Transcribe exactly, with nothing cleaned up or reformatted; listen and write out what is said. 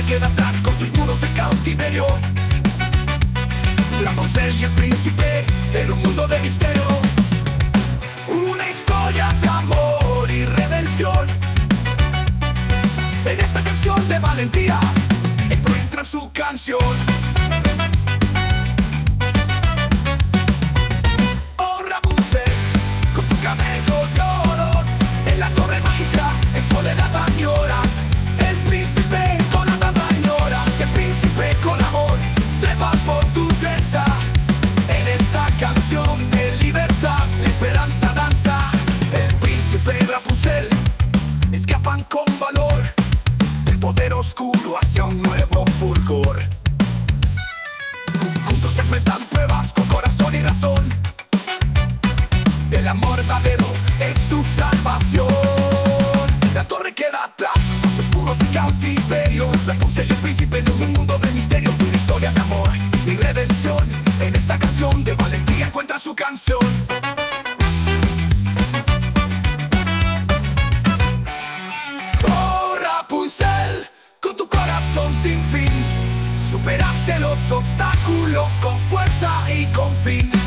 queda atrás con sus muros de cautiverio. Rapunzel y el príncipe en un mundo de misterio. Una historia de amor y redención. En esta canción de valentía encuentra su canción. Oh Rapunzel, con tu cabello de oro, en la torre mágica en soledad añoras. El príncipe con la dama añoras. El príncipe con amor trepa por tu trenza. En esta canción de libertad la esperanza danza. El príncipe y Rapunzel escapan con valor del poder oscuro hacia un nuevo fulgor. Juntos se enfrentan pruebas con corazón y razón. El amor verdadero es su salvación. La torre queda atrás, sus muros de cautiverio. Rapunzel y el príncipe en un mundo de misterio. Una historia de amor y redención. En esta canción de valentía encuentra su canción. Oh Rapunzel, con tu corazón sin fin, superaste los obstáculos con fuerza y con fin.